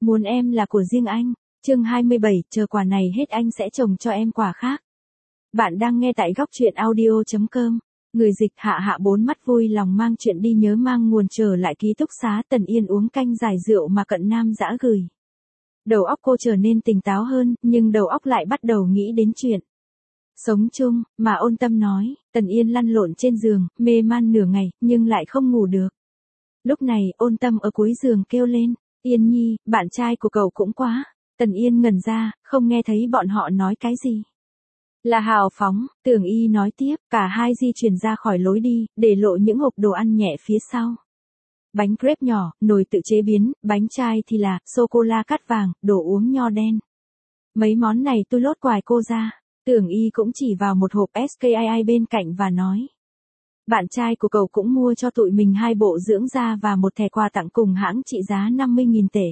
Muốn em là của riêng anh. Chương 27, chờ quả này hết anh sẽ trồng cho em quả khác. Bạn đang nghe tại góc truyện audio.com. Người dịch Hạ Hạ bốn mắt vui lòng mang chuyện đi nhớ mang nguồn trở lại ký túc xá Tần Yên uống canh giải rượu mà Cận Nam Dã gửi. Đầu óc cô trở nên tỉnh táo hơn, nhưng đầu óc lại bắt đầu nghĩ đến chuyện sống chung, mà Ôn Tâm nói. Tần Yên lăn lộn trên giường, mê man nửa ngày, nhưng lại không ngủ được. Lúc này, Ôn Tâm ở cuối giường kêu lên, Yên Nhi, bạn trai của cậu cũng quá. Tần Yên ngẩn ra, không nghe thấy bọn họ nói cái gì. Là hào phóng, Tưởng Y nói tiếp, cả hai di chuyển ra khỏi lối đi, để lộ những hộp đồ ăn nhẹ phía sau. Bánh crepe nhỏ, nồi tự chế biến, bánh chai thì là, sô-cô-la cát vàng, đồ uống nho đen. Mấy món này tôi lốt quài cô ra. Tưởng Y cũng chỉ vào một hộp SKII bên cạnh và nói. Bạn trai của cậu cũng mua cho tụi mình 2 bộ dưỡng da và một thẻ quà tặng cùng hãng trị giá 50.000 tệ.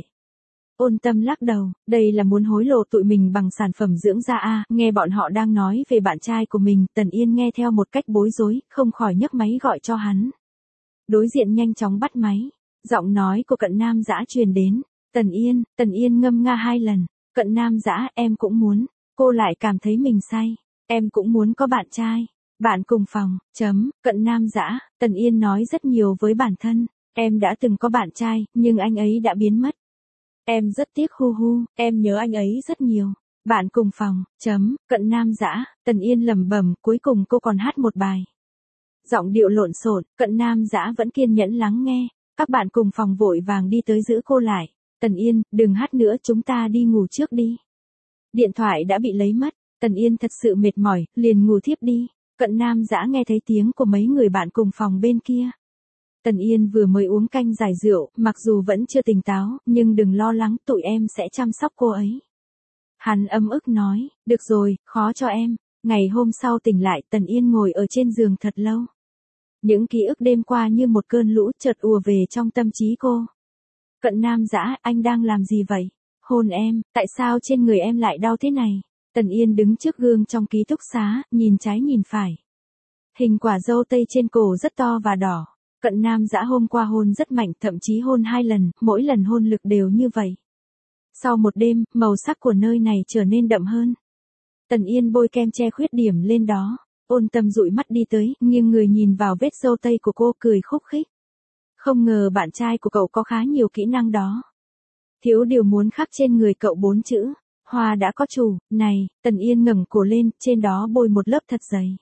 Ôn Tâm lắc đầu, đây là muốn hối lộ tụi mình bằng sản phẩm dưỡng da à, nghe bọn họ đang nói về bạn trai của mình, Tần Yên nghe theo một cách bối rối, không khỏi nhấc máy gọi cho hắn. Đối diện nhanh chóng bắt máy, giọng nói của Cận Nam Dã truyền đến, Tần Yên ngâm nga 2 lần, Cận Nam Dã em cũng muốn, cô lại cảm thấy mình say, em cũng muốn có bạn trai. Bạn cùng phòng, Cận Nam Dã, Tần Yên nói rất nhiều với bản thân, em đã từng có bạn trai, nhưng anh ấy đã biến mất. Em rất tiếc em nhớ anh ấy rất nhiều. Bạn cùng phòng, Cận Nam Dã, Tần Yên lẩm bẩm, cuối cùng cô còn hát một bài. Giọng điệu lộn xộn, Cận Nam Dã vẫn kiên nhẫn lắng nghe, các bạn cùng phòng vội vàng đi tới giữ cô lại. Tần Yên, đừng hát nữa, chúng ta đi ngủ trước đi. Điện thoại đã bị lấy mất, Tần Yên thật sự mệt mỏi, liền ngủ thiếp đi. Cận Nam Dã nghe thấy tiếng của mấy người bạn cùng phòng bên kia. Tần Yên vừa mới uống canh giải rượu, mặc dù vẫn chưa tỉnh táo, nhưng đừng lo lắng, tụi em sẽ chăm sóc cô ấy. Hắn ấm ức nói, được rồi, khó cho em. Ngày hôm sau tỉnh lại, Tần Yên ngồi ở trên giường thật lâu. Những ký ức đêm qua như một cơn lũ chợt ùa về trong tâm trí cô. Cận Nam Dã, anh đang làm gì vậy? Hôn em, tại sao trên người em lại đau thế này? Tần Yên đứng trước gương trong ký túc xá, nhìn trái nhìn phải. Hình quả dâu tây trên cổ rất to và đỏ. Cận Nam Dã hôm qua hôn rất mạnh, thậm chí hôn 2 lần, mỗi lần hôn lực đều như vậy. Sau một đêm, màu sắc của nơi này trở nên đậm hơn. Tần Yên bôi kem che khuyết điểm lên đó. Ôn Tâm dụi mắt đi tới, nghiêng người nhìn vào vết dâu tây của cô, cười khúc khích. Không ngờ bạn trai của cậu có khá nhiều kỹ năng đó. Thiếu điều muốn khắc trên người cậu 4 chữ. Hoa đã có chủ, này, Tần Yên ngẩng cổ lên, trên đó bôi một lớp thật dày.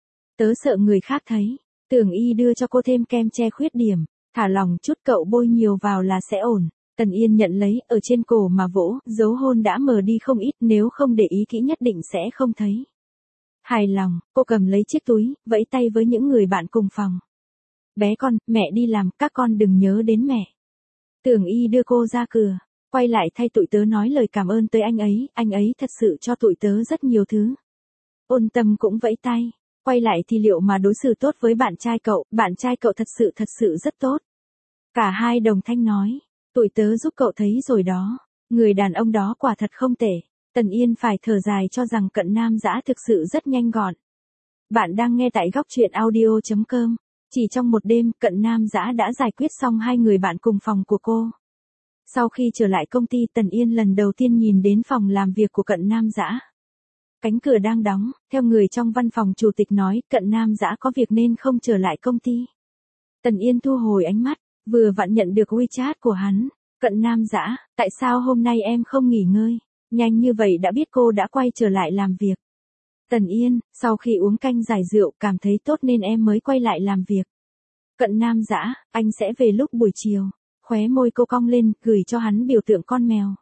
Tớ sợ người khác thấy. Tưởng Y đưa cho cô thêm kem che khuyết điểm, thả lỏng chút, cậu bôi nhiều vào là sẽ ổn. Tần Yên nhận lấy, ở trên cổ mà vỗ, dấu hôn đã mờ đi không ít, nếu không để ý kỹ nhất định sẽ không thấy. Hài lòng, cô cầm lấy chiếc túi, vẫy tay với những người bạn cùng phòng. Bé con, mẹ đi làm, các con đừng nhớ đến mẹ. Tưởng Y đưa cô ra cửa, quay lại thay tụi tớ nói lời cảm ơn tới anh ấy thật sự cho tụi tớ rất nhiều thứ. Ôn Tâm cũng vẫy tay. Quay lại thì liệu mà đối xử tốt với bạn trai cậu thật sự rất tốt. Cả hai đồng thanh nói, tụi tớ giúp cậu thấy rồi đó, người đàn ông đó quả thật không tệ. Tần Yên phải thở dài cho rằng Cận Nam Dã thực sự rất nhanh gọn. Bạn đang nghe tại góc truyện audio.com, chỉ trong một đêm, Cận Nam Dã đã giải quyết xong 2 người bạn cùng phòng của cô. Sau khi trở lại công ty, Tần Yên lần đầu tiên nhìn đến phòng làm việc của Cận Nam Dã. Cánh cửa đang đóng, theo người trong văn phòng chủ tịch nói, Cận Nam Dã có việc nên không trở lại công ty. Tần Yên thu hồi ánh mắt, vừa vặn nhận được WeChat của hắn. Cận Nam Dã, tại sao hôm nay em không nghỉ ngơi? Nhanh như vậy đã biết cô đã quay trở lại làm việc. Tần Yên, sau khi uống canh giải rượu cảm thấy tốt nên em mới quay lại làm việc. Cận Nam Dã, anh sẽ về lúc buổi chiều. Khóe môi cô cong lên, gửi cho hắn biểu tượng con mèo.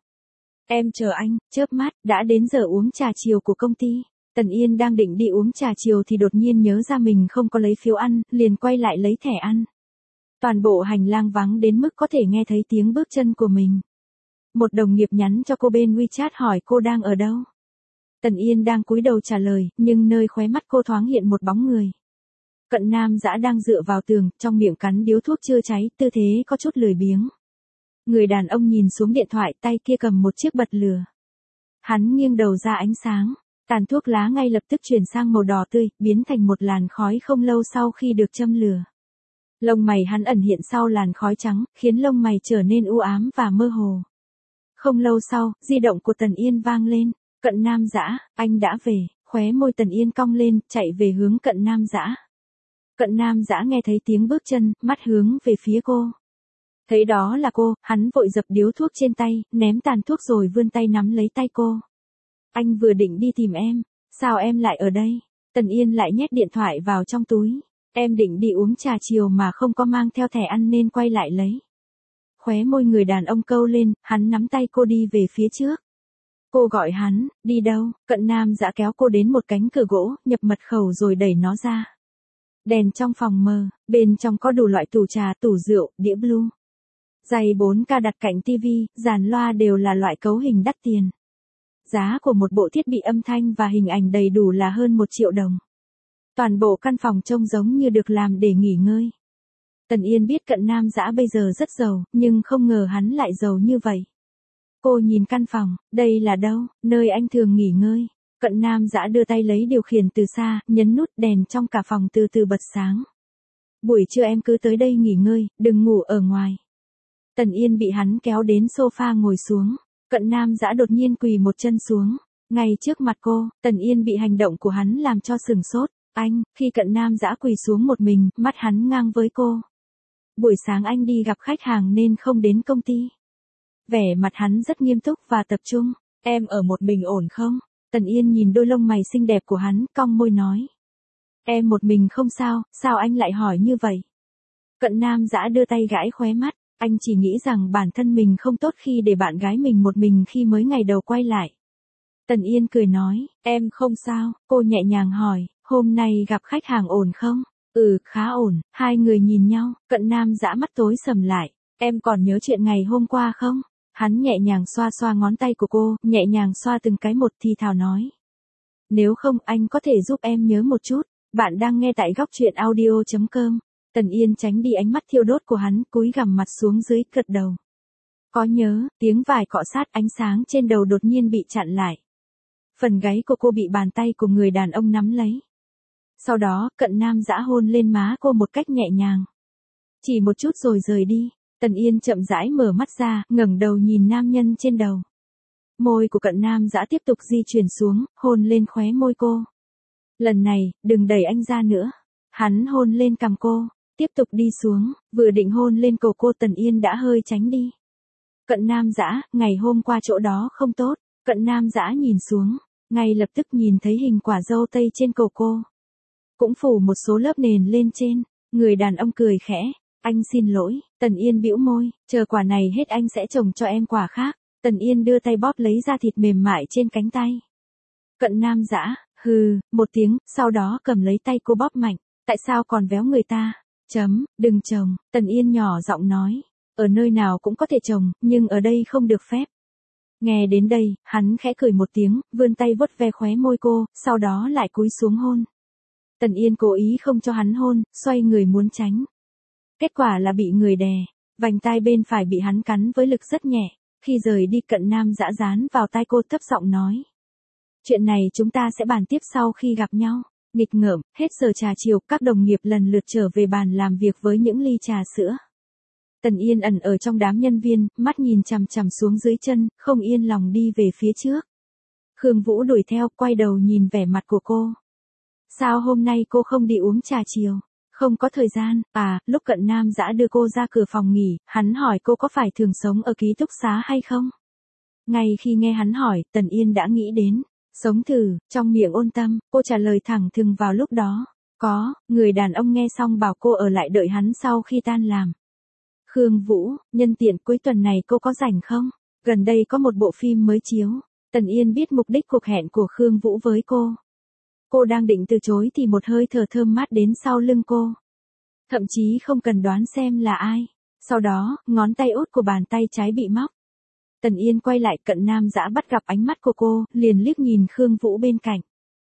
Em chờ anh, chớp mắt, đã đến giờ uống trà chiều của công ty. Tần Yên đang định đi uống trà chiều thì đột nhiên nhớ ra mình không có lấy phiếu ăn, liền quay lại lấy thẻ ăn. Toàn bộ hành lang vắng đến mức có thể nghe thấy tiếng bước chân của mình. Một đồng nghiệp nhắn cho cô bên WeChat hỏi cô đang ở đâu. Tần Yên đang cúi đầu trả lời, nhưng nơi khóe mắt cô thoáng hiện một bóng người. Cận Nam Dã đang dựa vào tường, trong miệng cắn điếu thuốc chưa cháy, tư thế có chút lười biếng. Người đàn ông nhìn xuống điện thoại, tay kia cầm một chiếc bật lửa. Hắn nghiêng đầu ra ánh sáng, tàn thuốc lá ngay lập tức chuyển sang màu đỏ tươi, biến thành một làn khói không lâu sau khi được châm lửa. Lông mày hắn ẩn hiện sau làn khói trắng, khiến lông mày trở nên u ám và mơ hồ. Không lâu sau, di động của Tần Yên vang lên. Cận Nam Dã, anh đã về. Khóe môi Tần Yên cong lên, chạy về hướng Cận Nam Dã. Cận Nam Dã nghe thấy tiếng bước chân, mắt hướng về phía cô. Thấy đó là cô, hắn vội dập điếu thuốc trên tay, ném tàn thuốc rồi vươn tay nắm lấy tay cô. Anh vừa định đi tìm em, sao em lại ở đây? Tần Yên lại nhét điện thoại vào trong túi. Em định đi uống trà chiều mà không có mang theo thẻ ăn nên quay lại lấy. Khóe môi người đàn ông câu lên, hắn nắm tay cô đi về phía trước. Cô gọi hắn, đi đâu? Cận Nam Dã kéo cô đến một cánh cửa gỗ, nhập mật khẩu rồi đẩy nó ra. Đèn trong phòng mờ, bên trong có đủ loại tủ trà, tủ rượu, đĩa blue. Giày 4K đặt cạnh tivi, dàn loa đều là loại cấu hình đắt tiền. Giá của một bộ thiết bị âm thanh và hình ảnh đầy đủ là hơn 1 triệu đồng. Toàn bộ căn phòng trông giống như được làm để nghỉ ngơi. Tần Yên biết Cận Nam Dã bây giờ rất giàu, nhưng không ngờ hắn lại giàu như vậy. Cô nhìn căn phòng, đây là đâu, nơi anh thường nghỉ ngơi. Cận Nam Dã đưa tay lấy điều khiển từ xa, nhấn nút đèn trong cả phòng từ từ bật sáng. Buổi trưa em cứ tới đây nghỉ ngơi, đừng ngủ ở ngoài. Tần Yên bị hắn kéo đến sofa ngồi xuống. Cận Nam Dã đột nhiên quỳ một chân xuống. Ngay trước mặt cô, Tần Yên bị hành động của hắn làm cho sừng sốt. Anh, khi Cận Nam Dã quỳ xuống một mình, mắt hắn ngang với cô. Buổi sáng anh đi gặp khách hàng nên không đến công ty. Vẻ mặt hắn rất nghiêm túc và tập trung. Em ở một mình ổn không? Tần Yên nhìn đôi lông mày xinh đẹp của hắn, cong môi nói. Em một mình không sao, sao anh lại hỏi như vậy? Cận Nam Dã đưa tay gãi khóe mắt. Anh chỉ nghĩ rằng bản thân mình không tốt khi để bạn gái mình một mình khi mới ngày đầu quay lại. Tần Yên cười nói, em không sao, cô nhẹ nhàng hỏi, hôm nay gặp khách hàng ổn không? Khá ổn, hai người nhìn nhau, Cận Nam Dã mắt tối sầm lại, em còn nhớ chuyện ngày hôm qua không? Hắn nhẹ nhàng xoa xoa ngón tay của cô, nhẹ nhàng xoa từng cái một thì thào nói. Nếu không anh có thể giúp em nhớ một chút, bạn đang nghe tại góc truyện audio.com. Tần Yên tránh đi ánh mắt thiêu đốt của hắn, cúi gằm mặt xuống dưới, gật đầu. Có nhớ, tiếng vải cọ sát, ánh sáng trên đầu đột nhiên bị chặn lại. Phần gáy của cô bị bàn tay của người đàn ông nắm lấy. Sau đó, Cận Nam Dã hôn lên má cô một cách nhẹ nhàng. Chỉ một chút rồi rời đi. Tần Yên chậm rãi mở mắt ra, ngẩng đầu nhìn nam nhân trên đầu. Môi của Cận Nam Dã tiếp tục di chuyển xuống, hôn lên khóe môi cô. Lần này, đừng đẩy anh ra nữa. Hắn hôn lên cằm cô. Tiếp tục đi xuống, vừa định hôn lên cổ cô, Tần Yên đã hơi tránh đi. Cận Nam Dã, ngày hôm qua chỗ đó không tốt. Cận Nam Dã nhìn xuống, ngay lập tức nhìn thấy hình quả dâu tây trên cổ cô. Cũng phủ một số lớp nền lên trên. Người đàn ông cười khẽ. Anh xin lỗi. Tần Yên bĩu môi, chờ quả này hết anh sẽ trồng cho em quả khác. Tần Yên đưa tay bóp lấy da thịt mềm mại trên cánh tay. Cận Nam Dã, hừ, một tiếng, sau đó cầm lấy tay cô bóp mạnh. Tại sao còn véo người ta? Đừng trồng, Tần Yên nhỏ giọng nói. Ở nơi nào cũng có thể trồng, nhưng ở đây không được phép. Nghe đến đây, hắn khẽ cười một tiếng, vươn tay vuốt ve khóe môi cô, sau đó lại cúi xuống hôn. Tần Yên cố ý không cho hắn hôn, xoay người muốn tránh. Kết quả là bị người đè, vành tai bên phải bị hắn cắn với lực rất nhẹ. Khi rời đi, Cận Nam Dã dán vào tai cô, thấp giọng nói. Chuyện này chúng ta sẽ bàn tiếp sau khi gặp nhau. Nghịch ngợm, hết giờ trà chiều, các đồng nghiệp lần lượt trở về bàn làm việc với những ly trà sữa. Tần Yên ẩn ở trong đám nhân viên, mắt nhìn chằm chằm xuống dưới chân, không yên lòng đi về phía trước. Khương Vũ đuổi theo, quay đầu nhìn vẻ mặt của cô. Sao hôm nay cô không đi uống trà chiều? Không có thời gian. Lúc Cận Nam Dã đưa cô ra cửa phòng nghỉ, hắn hỏi cô có phải thường sống ở ký túc xá hay không? Ngay khi nghe hắn hỏi, Tần Yên đã nghĩ đến. Sống thử, trong miệng ôn tâm, cô trả lời thẳng thừng vào lúc đó. Có, người đàn ông nghe xong bảo cô ở lại đợi hắn sau khi tan làm. Khương Vũ, nhân tiện cuối tuần này cô có rảnh không? Gần đây có một bộ phim mới chiếu. Tần Yên biết mục đích cuộc hẹn của Khương Vũ với cô. Cô đang định từ chối thì một hơi thở thơm mát đến sau lưng cô. Thậm chí không cần đoán xem là ai. Sau đó, ngón tay út của bàn tay trái bị móc. Tần Yên quay lại, Cận Nam Dã bắt gặp ánh mắt của cô, liền liếc nhìn Khương Vũ bên cạnh.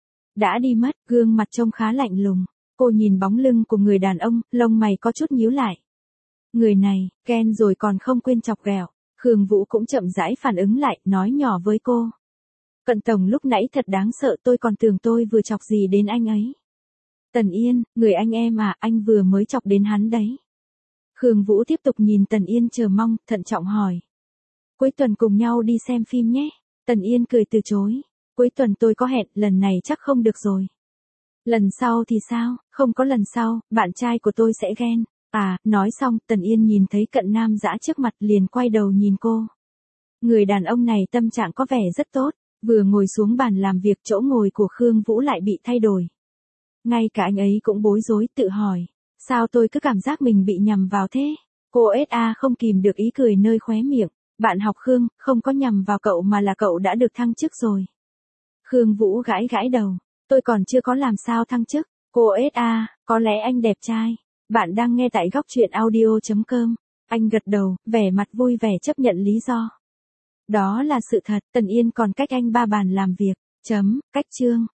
Đã đi mất, gương mặt trông khá lạnh lùng. Cô nhìn bóng lưng của người đàn ông, lông mày có chút nhíu lại. Người này, ghen rồi còn không quên chọc ghẹo. Khương Vũ cũng chậm rãi phản ứng lại, nói nhỏ với cô. Cận tổng lúc nãy thật đáng sợ, tôi còn tưởng tôi vừa chọc gì đến anh ấy. Tần Yên, người anh em anh vừa mới chọc đến hắn đấy. Khương Vũ tiếp tục nhìn Tần Yên chờ mong, thận trọng hỏi. Cuối tuần cùng nhau đi xem phim nhé. Tần Yên cười từ chối. Cuối tuần tôi có hẹn, lần này chắc không được rồi. Lần sau thì sao, không có lần sau, bạn trai của tôi sẽ ghen. À, nói xong, Tần Yên nhìn thấy Cận Nam Dã trước mặt liền quay đầu nhìn cô. Người đàn ông này tâm trạng có vẻ rất tốt, vừa ngồi xuống bàn làm việc chỗ ngồi của Khương Vũ lại bị thay đổi. Ngay cả anh ấy cũng bối rối tự hỏi, sao tôi cứ cảm giác mình bị nhầm vào thế? Cô SA không kìm được ý cười nơi khóe miệng, bạn học Khương, không có nhầm vào cậu mà là cậu đã được thăng chức rồi. Khương Vũ gãi gãi đầu, tôi còn chưa có làm sao thăng chức. Cô SA, có lẽ anh đẹp trai. Bạn đang nghe tại góc truyện audio.com. Anh gật đầu, vẻ mặt vui vẻ chấp nhận lý do. Đó là sự thật, Tần Yên còn cách anh 3 bàn làm việc. Cách chương.